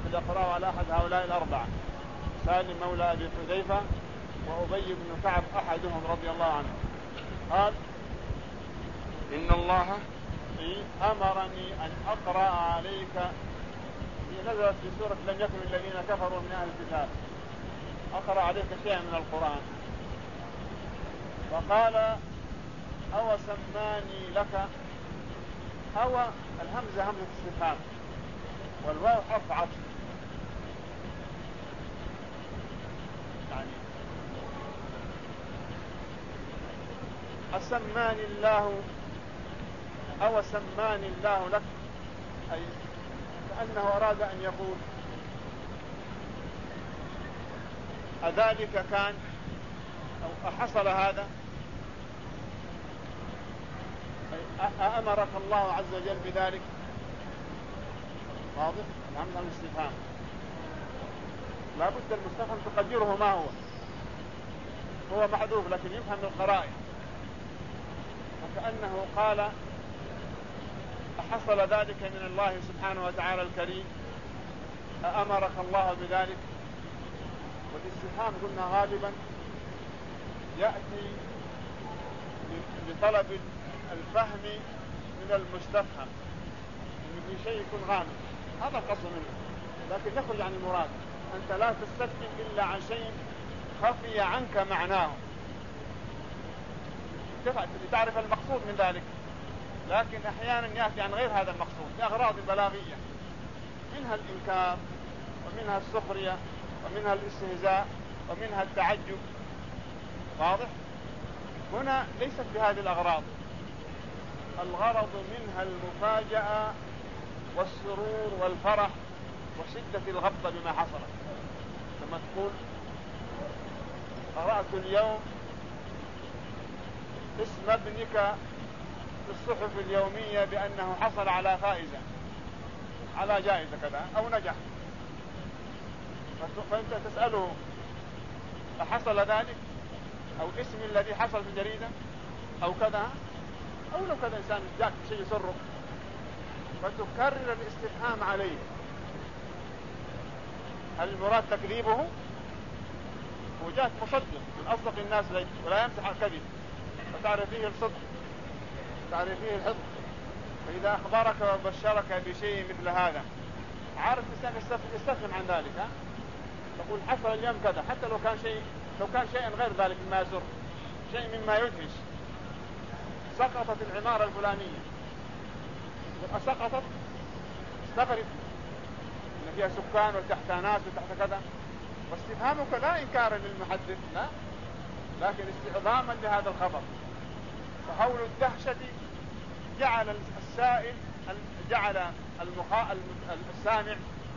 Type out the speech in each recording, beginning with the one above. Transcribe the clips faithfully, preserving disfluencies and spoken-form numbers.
يقرأ على أحد هؤلاء الأربعة، سالم مولى أبي حذيفة وأبي بن كعب أحدهم رضي الله عنه، قال إن الله أمرني أن أقرأ عليك، هي نزلت في سورة لم يكن الذين كفروا من أهل الكتاب، أقرأ عليك شيئا من القرآن، فقال أو سماني لك، أو الهمزة همزة استفهام والواو حرف عطف، يعني أسماني الله أو سماني الله لك، أي كأنه أراد أن يقول أذلك كان أو أحصل هذا، أأمرك الله عز وجل بذلك؟ واضح؟ الهمزة الاستفهام لا بد المستفهم تقدره ما هو، هو محذوف لكن يفهم القرائن، وكأنه قال أحصل ذلك من الله سبحانه وتعالى الكريم؟ أأمرك الله بذلك؟ والاستفهام قلنا غالبا يأتي لطلب الفهم من المستفهم، إن في شيء يكون غامض، هذا القصد منه، لكن يخرج عن المراد. أنت لا تستفهم إلا عن شيء خفي عنك معناه لتعرف المقصود من ذلك، لكن أحيانا يأتي عن غير هذا المقصود لأغراض بلاغية، منها الإنكار ومنها السخرية ومنها الاستهزاء ومنها التعجب. واضح؟ هنا ليست بهذه الأغراض، الغرض منها المفاجأة والسرور والفرح وشدة الغبطة بما حصل، كما تقول قرأت اليوم اسم ابنك في الصحف اليومية بأنه حصل على فائزة على جائزة كذا أو نجح، فأنت تسأله أحصل ذلك؟ أو اسم الذي حصل في الجريدة أو كذا، أو لو كذا إنسان جاك شيء يسره فتكرر الاستفهام عليه. هل المراد تكذيبه؟ وجاءت مصدق من أصدق الناس ليك ولا يمسح الكذب، فتعرف فيه الصدق، تعرف فيه الحق، فإذا أخبرك وبشرك بشيء مثل هذا عارف الإنسان يستفهم عن ذلك، ها؟ تقول حصل اليوم كذا، حتى لو كان شيء لو كان شيئا غير ذلك مما يسر، شيء مما يدهش، سقطت العمارة الفلانية، سقطت استغرب إن فيها سكان وتحت ناس وتحت كذا، واستفهامك لا إنكارا للمحدث، لا، لكن استعظاما لهذا الخبر. فهول الدهشة جعل السائل جعل المخا... السامع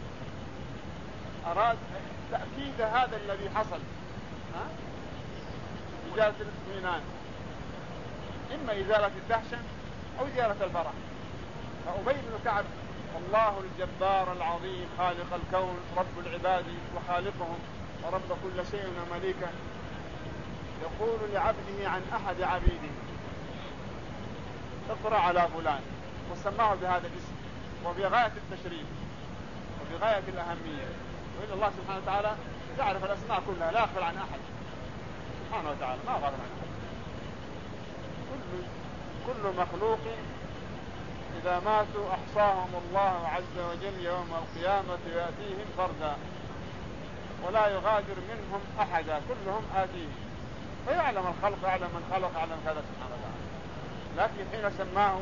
أراد تأكيد هذا الذي حصل، ها؟ إزالة الاطمئنان، إما إزالة الدهشة أو إزالة الفرح. فأبي بن كعب الله الجبار العظيم خالق الكون رب العباد وخالقهم ورب كل شيء ومليكه يقول لعبده عن أحد عبيده اقرأ على فلان، وسماه بهذا الاسم وبغاية التشريف وبغاية الأهمية، وإن الله سبحانه وتعالى يعرف الأسماء كلها لا يغفل عن أحد سبحانه وتعالى، ما غفل عن أحد. كل, كل مخلوق إذا ماتوا أحصاهم الله عز وجل يوم القيامة يأتيهم فردا ولا يغادر منهم أحدا، كلهم آتيه، فيعلم الخلق، يعلم من خلق، يعلم كذا سبحانه وتعالى. لكن حين سماه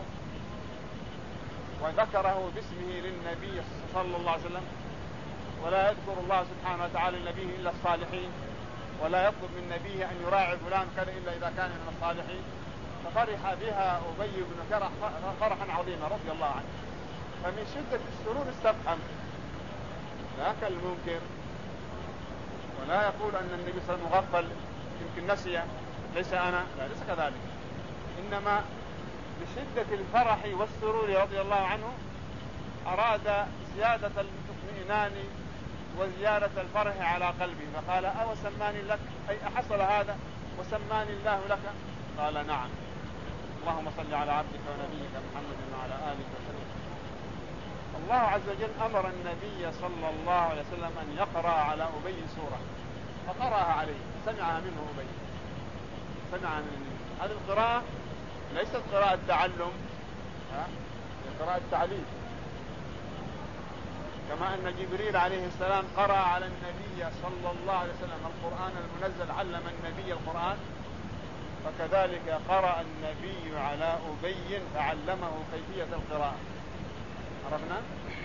وذكره باسمه للنبي صلى الله عليه وسلم، ولا يذكر الله سبحانه وتعالى لنبيه إلا الصالحين، ولا يطلب من نبيه أن يراعي فلان كذا إلا إذا كان من الصالحين، ففرح بها أبي بن كرح فرحا عظيما رضي الله عنه. فمن شدة السرور استفهم، لا كالمنكر، ولا يقول أن النبي صلى الله عليه وسلم مغفل يمكن نسي، ليس أنا، لا ليس كذلك، إنما بشدة الفرح والسرور رضي الله عنه أراد زيادة الاطمئنان وزيادة الفرح على قلبه، فقال أو سماني لك، أي أحصل هذا وسماني الله لك؟ قال نعم. اللهم صل على عبدك ونبيك محمد وعلى آله وسلم. الله عز وجل أمر النبي صلى الله عليه وسلم أن يقرأ على أبي سورة، فقرأها عليه، سمعها منه أبي، سمعها من النبي. هذه القراءة ليست قراءة تعلم، ها؟ قراءة تعليم، كما أن جبريل عليه السلام قرأ على النبي صلى الله عليه وسلم القرآن المنزل، علم النبي القرآن، فكذلك قرأ النبي على أبي فعلمه كيفية القراءة. عرفنا؟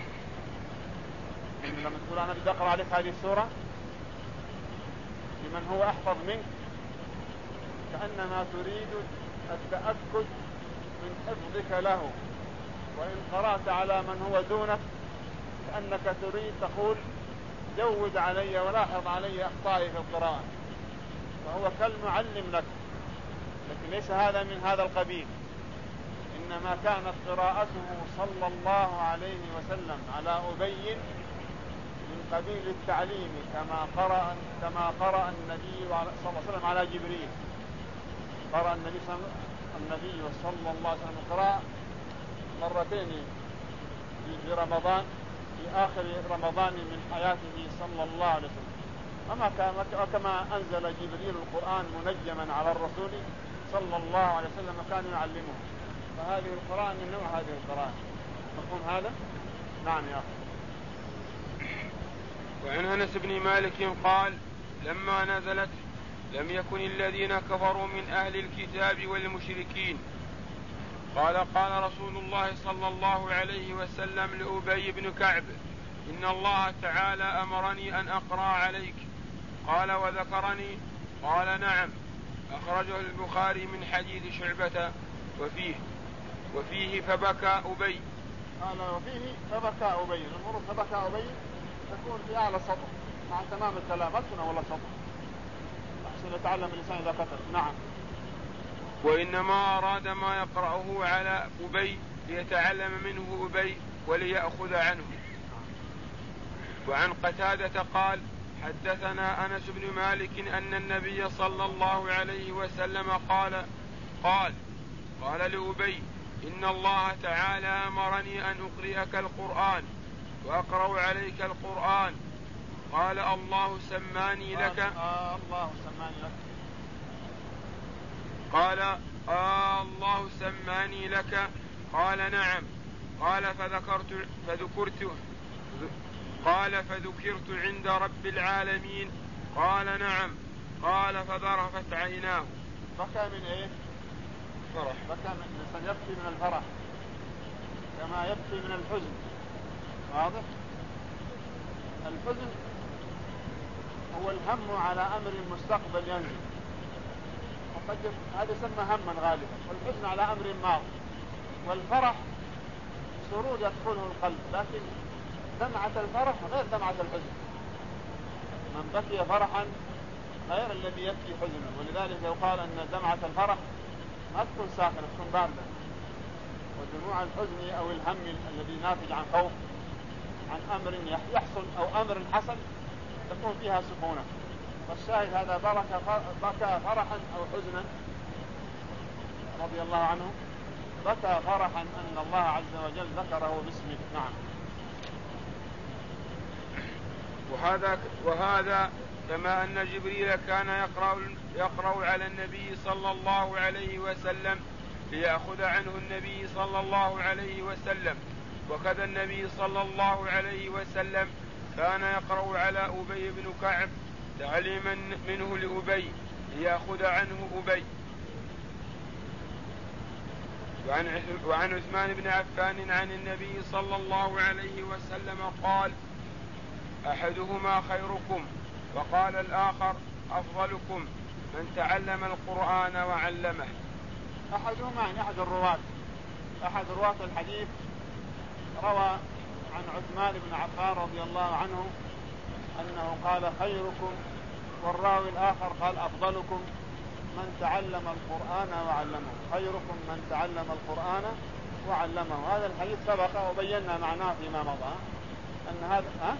لما تقول أنا بدي أقرأ عليك هذه السورة لمن هو أحفظ منك، كأنما تريد التأكد من حفظك له، وإن قرأت على من هو دونك كأنك تريد تقول جود علي ولاحظ علي أخطائي في القراءة، فهو كالمعلم لك، لكن ليس هذا من هذا القبيل. إنما كانت قراءته صلى الله عليه وسلم على أبي من قبيل التعليم، كما قرأ كما قرأ النبي صلى الله عليه وسلم على جبريل. قرأ النبي صلى النبي صلى الله عليه وسلم القراءة مرتين في رمضان، في آخر رمضان من حياته صلى الله عليه وسلم، أما كما أنزل جبريل القرآن منجما على الرسول صلى الله عليه وسلم كان يعلمه. فهذه القراءة من نوع هذه القراءة. مفهوم هذا؟ نعم يا أخي. وعن أنس بن مالك قال لما نزلت لم يكن الذين كفروا من أهل الكتاب والمشركين، قال قال رسول الله صلى الله عليه وسلم لأبي بن كعب إن الله تعالى أمرني أن أقرأ عليك، قال وذكرني، قال نعم، أخرجه البخاري من حديث شعبة وفيه وفيه فبكى أبي. قال وفيه فبكى أبي، المفروض فبكى أبي تكون في أعلى السطر مع تمام الكلام، أسنى ولا سطر، أحسن يتعلم الإنسان إذا كتب. نعم. وإنما أراد ما يقرأه على أبي ليتعلم منه أبي وليأخذ عنه. وعن قتادة قال حدثنا أنس بن مالك أن النبي صلى الله عليه وسلم قال قال قال لأبي إن الله تعالى أمرني أن أقرئك القرآن وأقرأ عليك القرآن، قال الله سماني لك آه الله سماني لك قال آه الله سماني لك، قال نعم، قال فذكرت فذكرت قال فذكرت عند رب العالمين، قال نعم، قال فذرفت عيناه. بكى من ايه؟ فرح. بكى من الانسان يبكي من الفرح كما يبكي من الحزن. واضح؟ الحزن هو الهم على امر المستقبل ينزل، وقد هذا يسمى هما غالبا، والحزن على امر ماض، والفرح سرور يدخله القلب، لكن دمعة الفرح غير دمعة الحزن. من بكي فرحا غير الذي يبكي حزنا، ولذلك يقال ان دمعة الفرح ما تكون ساخنة، تكون باردة، ودموع الحزن او الهم الذي ناتج عن خوف عن امر يحصل او امر حصل تكون فيها سكونة. والشاهد هذا بكى فرحا او حزنا رضي الله عنه، بكى فرحا ان الله عز وجل ذكره باسمه. نعم. وهذا وهذا كما أن جبريل كان يقرأ, يقرأ على النبي صلى الله عليه وسلم ليأخذ عنه النبي صلى الله عليه وسلم، وكذا النبي صلى الله عليه وسلم كان يقرأ على أبي بن كعب تعليما منه لأبي ليأخذ عنه أبي. وعن, وعن عثمان بن عفان عن النبي صلى الله عليه وسلم قال أحدهما خيركم، وقال الآخر أفضلكم من تعلم القرآن وعلمه. أحدهما يعني أحد الرواة، أحد رواة الحديث روى عن عثمان بن عفان رضي الله عنه أنه قال خيركم، والراوي الآخر قال أفضلكم من تعلم القرآن وعلمه. خيركم من تعلم القرآن وعلمه. هذا الحديث سبق وبينا معناه فيما مضى أن هذا أه؟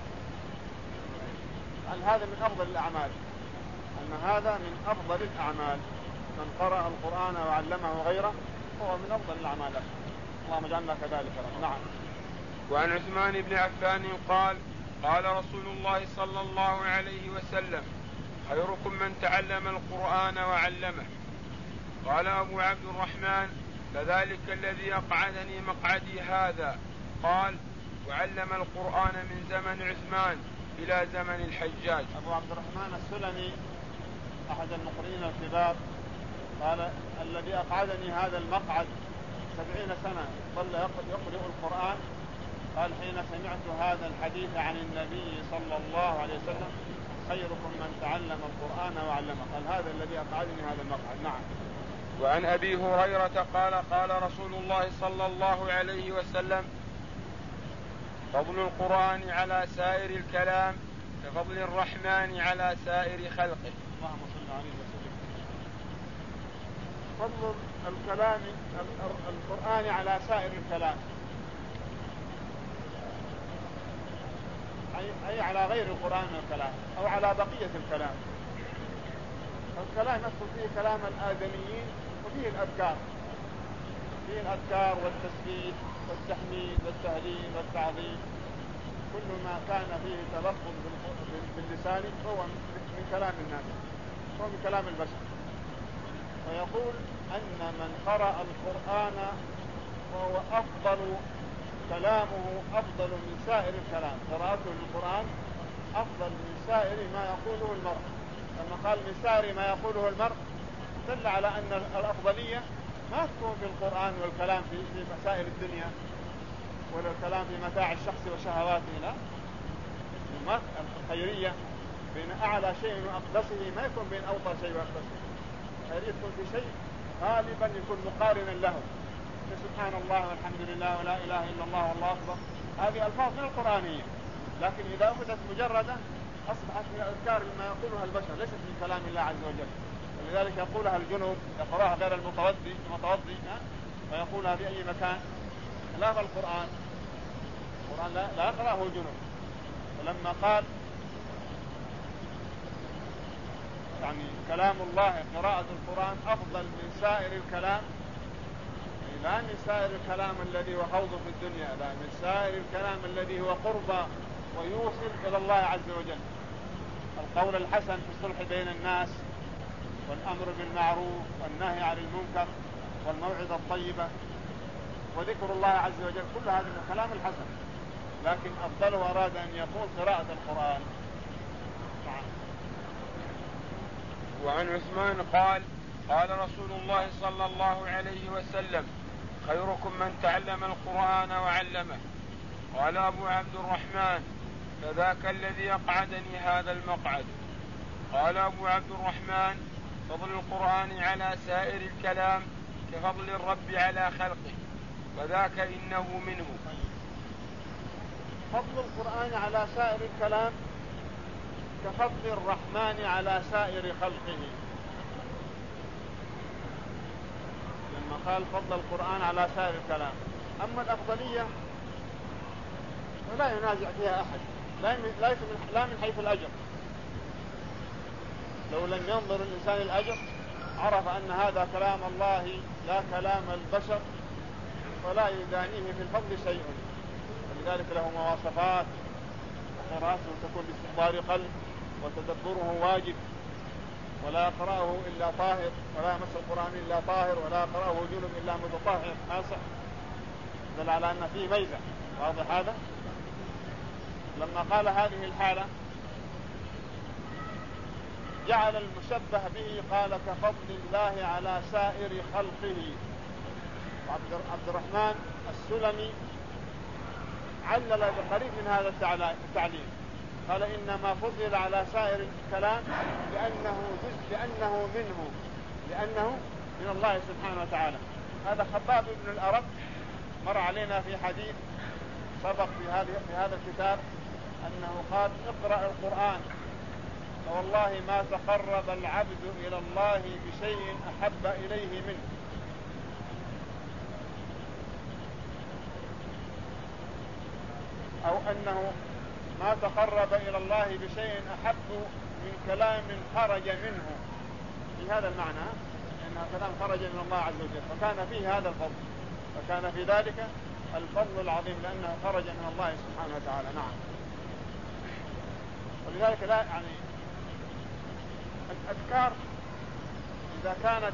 أن هذا من أفضل الأعمال، أن هذا من أفضل الأعمال، من قرأ القرآن وعلمه غيره هو من أفضل الأعمال. اللهم اجعلنا كذلك. نعم. وعن عثمان بن عفان قال قال رسول الله صلى الله عليه وسلم خيركم من تعلم القرآن وعلمه. قال أبو عبد الرحمن فذلك الذي أقعدني مقعدي هذا. قال وعلم القرآن من زمن عثمان إلى زمن الحجاج. أبو عبد الرحمن السلمي أحد المقرئين الكبار قال الذي أقعدني هذا المقعد سبعين سنة ظل يقرأ القرآن. قال حين سمعت هذا الحديث عن النبي صلى الله عليه وسلم خيركم من تعلم القرآن وعلمه. قال هذا الذي أقعدني هذا المقعد. نعم. وعن أبي هريرة قال قال رسول الله صلى الله عليه وسلم فضل القرآن على سائر الكلام كفضل الرحمن على سائر خلقه. اللهم صل عليه وسلم. فضل الكلام القرآن على سائر الكلام أي على غير القرآن والكلام أو على بقية الكلام. الكلام يدخل فيه كلام الآدميين وفيه الأذكار، فيه الأذكار والتسبيح والتحميد والتهليل والتعظيم، كل ما كان فيه تلفظ باللسان هو من كلام الناس، هو من كلام البشر. ويقول أن من قرأ القرآن وهو أفضل كلامه أفضل من سائر الكلام، قراءته للقرآن أفضل من سائر ما يقوله المرء. لما قال من سائر ما يقوله المرء دل على أن الأفضلية ما تكون في القرآن والكلام في مسائل الدنيا ولا الكلام في متاع الشخص وشهواته، لا، الخيرية بين أعلى شيء وأقدسه ما يكون بين أوطى شيء وأقدسه. الخيرية تكون في شيء غالبا يكون مقارنا له، سبحان الله والحمد لله ولا إله إلا الله والله أكبر، هذه ألفاظ من القرآنية، لكن إذا أخذت مجردة أصبحت من الأذكار ما يقولها البشر ليست من كلام الله عز وجل. ولذلك يقولها الجنوب، يقرأها غير المتوضي المتوضي ويقولها في أي مكان، خلاف القرآن. القرآن لا, لا يقرأه الجنوب. ولما قال يعني كلام الله قراءة القرآن أفضل من سائر الكلام، لا من سائر الكلام الذي هو خوض في الدنيا، لا من سائر الكلام الذي هو قربى ويوصل إلى الله عز وجل. القول الحسن في الصلح بين الناس والأمر بالمعروف والنهي عن المنكر والموعظة الطيبة وذكر الله عز وجل، كل هذا من الكلام الحسن، لكن أفضله أراد أن يقول قراءة القرآن. وعن عثمان قال قال رسول الله صلى الله عليه وسلم خيركم من تعلم القرآن وعلمه. قال أبو عبد الرحمن فذاك الذي أقعدني هذا المقعد. قال أبو عبد الرحمن فضل القرآن على سائر الكلام كفضل الرب على خلقه وذاك إنه منه. فضل القرآن على سائر الكلام كفضل الرحمن على سائر خلقه. لما قال فضل القرآن على سائر الكلام، أما الأفضلية ولا ينازع فيها أحد، لا من حيث الأجر. لو لم ينظر الإنسان الأجر عرف أن هذا كلام الله لا كلام البشر، ولا يدانيه في الفضل شيء. ولذلك له مواصفات، وقراءته تكون باستحضار قلب وتدبره واجب، ولا يقرأه إلا طاهر، ولا يمس القرآن إلا طاهر، ولا يقرأه جنب إلا متطهر خاصة، دل على أن فيه ميزة. واضح هذا؟ لما قال هذه الحالة جعل المشبه به قال كفضل الله على سائر خلقه. عبد الرحمن السلمي علل بقريب من هذا التعليل، قال إنما فضل على سائر الكلام لأنه جزء، لأنه منه، لأنه من الله سبحانه وتعالى. هذا خباب بن الأرب مر علينا في حديث سبق في هذه في هذا الكتاب أنه قال اقرأ القرآن فوالله ما تقرب العبد إلى الله بشيء أحب إليه منه. أو أنه ما تقرب إلى الله بشيء أحب من كلام خرج منه، في هذا المعنى أنه كلام خرج من الله عز وجل، فكان فيه هذا الفضل، فكان في ذلك الفضل العظيم لأنه خرج من الله سبحانه وتعالى. نعم. ولذلك لا يعني الأذكار إذا كانت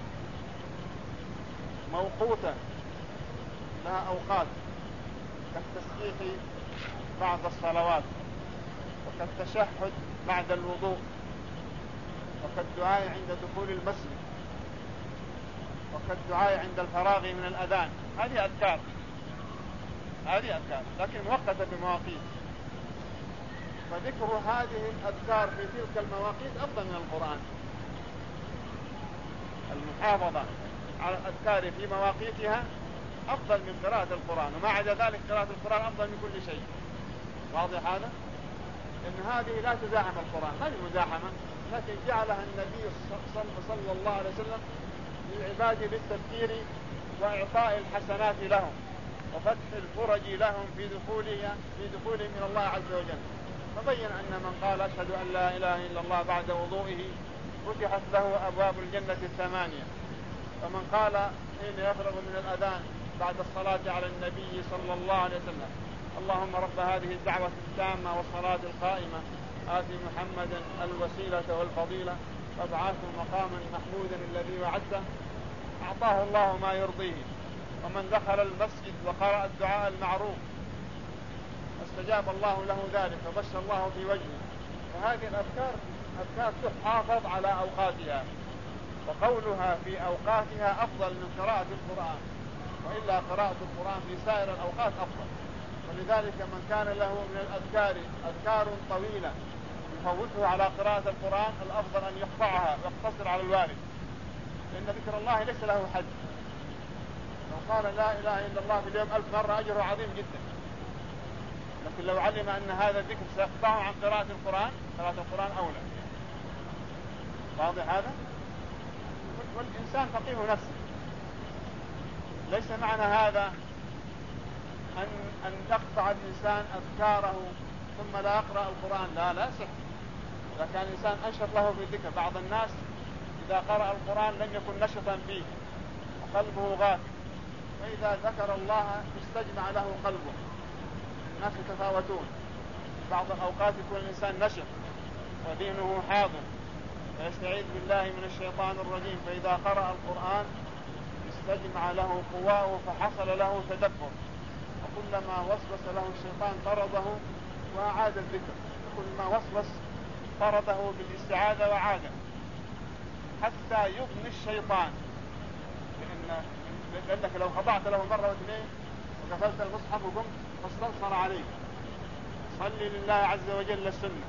موقوتة لها أوقات كالتسبيح بعد الصلوات، وكالتشهد بعد الوضوء، وكالدعاء عند دخول المسجد، وكالدعاء عند الفراغ من الأذان، هذه أذكار هذه أذكار لكن مؤقتة بمواقيت. فذكر هذه الأذكار في تلك المواقيت أفضل من القرآن. المحافظة على الأذكار في مواقيتها أفضل من قراءة القرآن، وما عدا ذلك قراءة القرآن أفضل من كل شيء. واضح هذا؟ إن هذه لا تزاحم القرآن، ما هي مزاحمة، لكن جعلها النبي صلى الله عليه وسلم للعباد للتذكير وإعطاء الحسنات لهم وفتح الفرج لهم في دخولها في دخولهم من الله عز وجل. فبين أن من قال أشهد أن لا إله إلا الله بعد وضوئه فتحت له أبواب الجنة الثمانية. ومن قال حين يفرغ من الأذان بعد الصلاة على النبي صلى الله عليه وسلم اللهم رب هذه الدعوة التامة والصلاة القائمة آت محمدا الوسيلة والفضيلة وابعثه مقاما محمودا الذي وعدته، أعطاه الله ما يرضيه. ومن دخل المسجد وقرأ الدعاء المعروف استجاب الله له ذلك وبشر الله في وجهه. فهذه الأذكار أذكار تحافظ على أوقاتها، وقولها في أوقاتها أفضل من قراءة القرآن، وإلا قراءة القرآن في سائر الأوقات أفضل. ولذلك من كان له من الأذكار أذكار طويلة يفوته على قراءة القرآن الأفضل أن يقطعها ويقتصر على الوارد، لأن ذكر الله ليس له حد. لو قال لا إله إلا الله في اليوم ألف مرة أجره عظيم جدا، لكن لو علم أن هذا الذكر سيقطعه عن قراءة القرآن قراءة القرآن أولى. واضح هذا؟ والإنسان فقيه نفسه. ليس معنى هذا أن أن يقطع الإنسان أذكاره ثم لا يقرأ القرآن، لا لا صح. إذا كان الإنسان أنشط له في الذكر، بعض الناس إذا قرأ القرآن لم يكن نشطا فيه وقلبه غافل، فإذا ذكر الله استجمع له قلبه. الناس يتفاوتون، بعض الأوقات يكون الإنسان نشط وذهنه حاضر ويستعيذ بالله من الشيطان الرجيم، فإذا قرأ القرآن استجمع له قواه فحصل له تدبر، وكلما وسوس له الشيطان طرده وأعاد الذكر، كلما وسوس طرده بالاستعاذة وعاده حتى يغني الشيطان. لأن لأنك لو خضعت له مرة واثنين وقفلت المصحف وقمت فاستنصر عليك. صلي لله عز وجل السنة،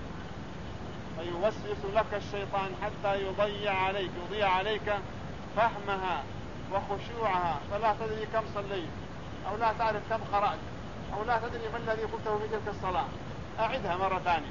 فيوسوس لك الشيطان حتى يضيع عليك يضيع عليك فهمها وخشوعها، فلا تدري كم صليت، أو لا تعرف كم قرأت، أو لا تدري ما الذي قلته في تلك الصلاة. أعدها مرة ثانية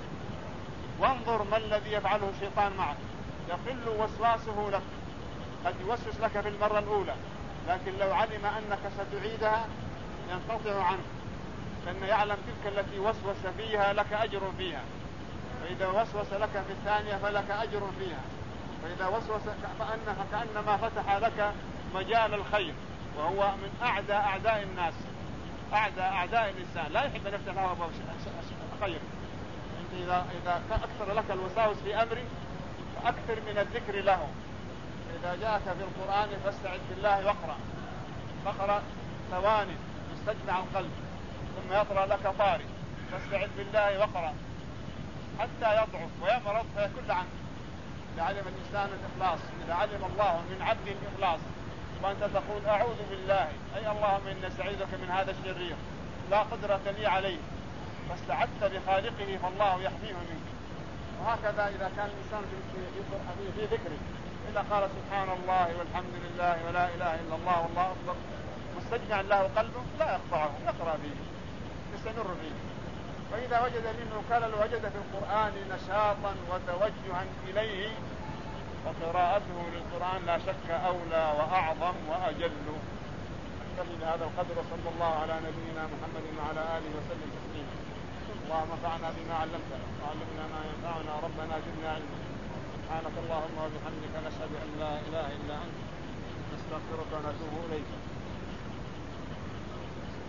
وانظر ما الذي يفعله الشيطان معك. يقل وسواسه لك، قد يوسوس لك في المرة الأولى، لكن لو علم أنك ستعيدها ينقطع عنك، لأنه يعلم تلك التي وسوس فيها لك أجر فيها، فإذا وسوس لك في الثانية فلك أجر فيها، فإذا وسوس فأنها كأنما فتح لك مجال الخير، وهو من أعدى أعداء الناس، أعدى أعداء الإنسان، لا يحب أن يفتح له أبواب خير. أنت إذا إذا أكثر لك الوساوس في أمر فأكثر من الذكر له. إذا جاءك في القرآن فاستعذ بالله واقرأ، فاقرأ ثواني يستجمع القلب، ثم يطرأ لك طاري، فاستعذ بالله واقرأ حتى يضعف ويمرض فيكل عنه. إذا علم الإنسان الإخلاص، إذا علم الله من عبد الإخلاص، وأنت تقول أعوذ بالله أي اللهم إني استعيذك من هذا الشرير لا قدرة لي عليه، فاستعذت بخالقه فالله يحميه منك. وهكذا إذا كان الإنسان في, في ذكره إذا قال سبحان الله والحمد لله ولا إله إلا الله والله أكبر مستجمع له قلبه لا يقطعه، يقرأ فيه يستمر فيه. وإذا وجد منه خلل وجد في القرآن نشاطا وتوجها إليه، وقراءته للقرآن لا شك أولى وأعظم وأجل. نكتفي بهذا القدر، وصلى الله على نبينا محمد وعلى آله وسلم تسليما. اللهم انفعنا بما علمتنا وعلمنا ما ينفعنا، ربنا زدنا علما. سبحانك اللهم وبحمدك نشهد أن لا إله إلا أنت نستغفرك ونتوب إليك.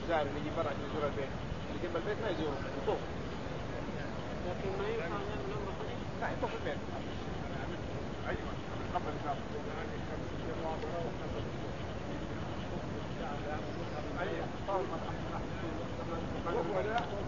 الزائر اللي يجي برا عشان يزور البيت، اللي جنب البيت ما يزوره، يطوف. لكن ما ينفع نعمل عمره خليج؟ لا يطوف البيت. أيوة قبل الإسلام. أيوة.